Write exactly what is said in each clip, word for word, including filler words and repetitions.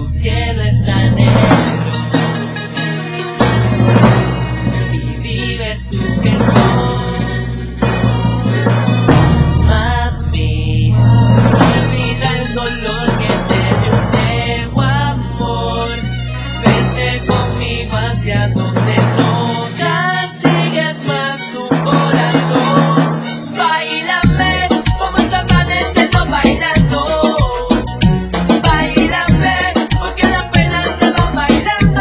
tu cielo está negro y vives sufriendo. Mami, olvida el dolor que te dio un nuevo amor. Vente conmigo hacia donde no castigues más tu corazón. Báilame, vamos amaneciendo bailando. Báilame, porque la pena se va bailando.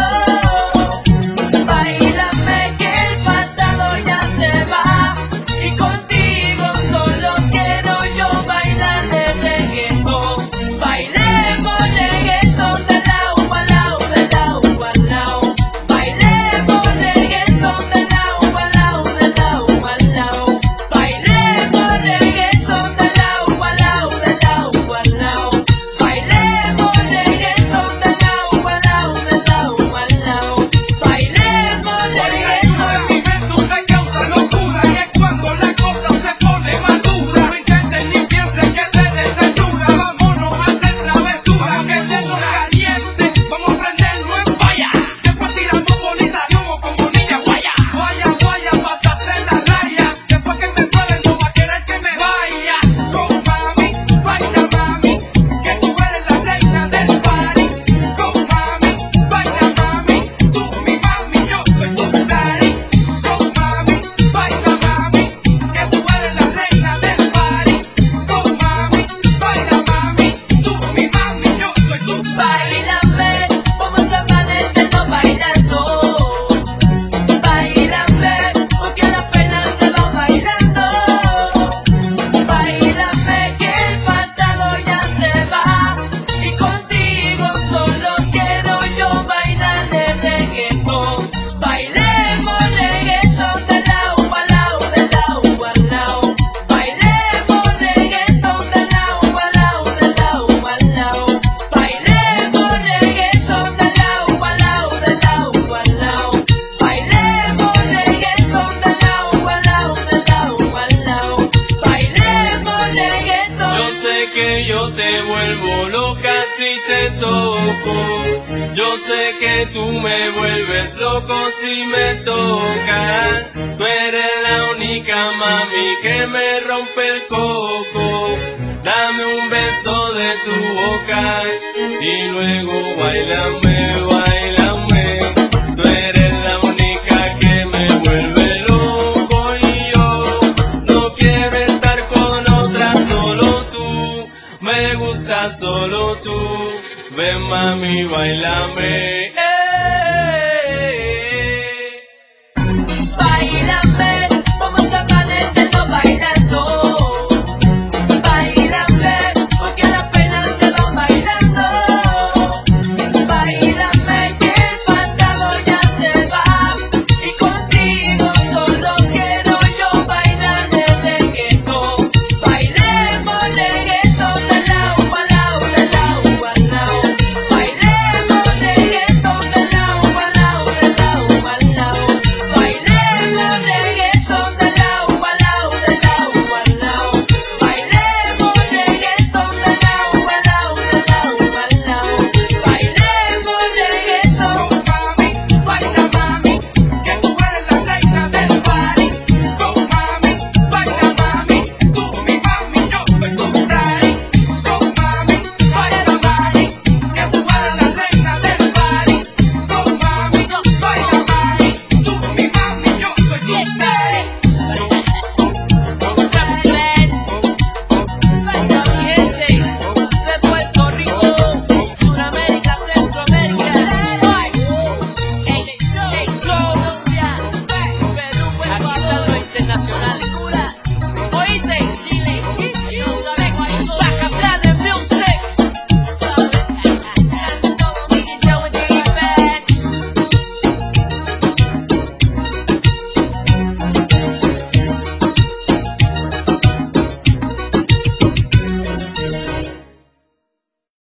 Báilame, que el pasado ya se va y contigo solo quiero yo bailar de reggaetón. Bailemos reggaetón de lado a lado, de lado a lado. Bailemos reggaetón de lado a lado, de lado a lado. Bailemos reggaetón de lado a lado, de lado a lado. Bailemos reggaetón de lado a lado, de lado a lado. Bailemos reggaetón. Tu te causa locura y es cuando la cosa se pone madura. No intentes ni pienses que te desnuda. Vámonos a hacer travesura, que esto caliente. Vamos a prenderlo en falla. Después tiramos bolita de humo como niña guaya. Guaya, guaya, pasaste la raya. Después que me prueben no va a querer que me vaya. Go mami, baila mami, que tú eres la reina del party. Go mami, baila mami, tú mi mami, yo soy tu daddy. Go mami, baila mami, que tú eres la reina del party. Go mami, baila mami, tú mi mami, yo soy tu daddy. Báilame, vamos amaneciendo bailando. Báilame, porque la pena se va bailando. Báilame, que el pasado ya se va y contigo solo quiero yo bailar de reggaetón. Bailemos reggaetón de lado a lado, de lado a lado. Bailemos reggaetón de lado a lado, de lado a lado. Bailemos reggaetón de lado a lado, de lado a lado. Bailemos reggaetón de lado a lado, de lado a lado. Bailemos reggaetón. Yo sé que yo te vuelvo loca si te toco. Yo sé que tú me vuelves loco si me tocas. Tú eres la única mami que me rompe el coco. Dame un beso de tu boca y luego bailame, bailame. Tú eres la única que me vuelve loco y yo no quiero estar con otra, solo tú. Me gusta solo tú. Ven mami, bailame.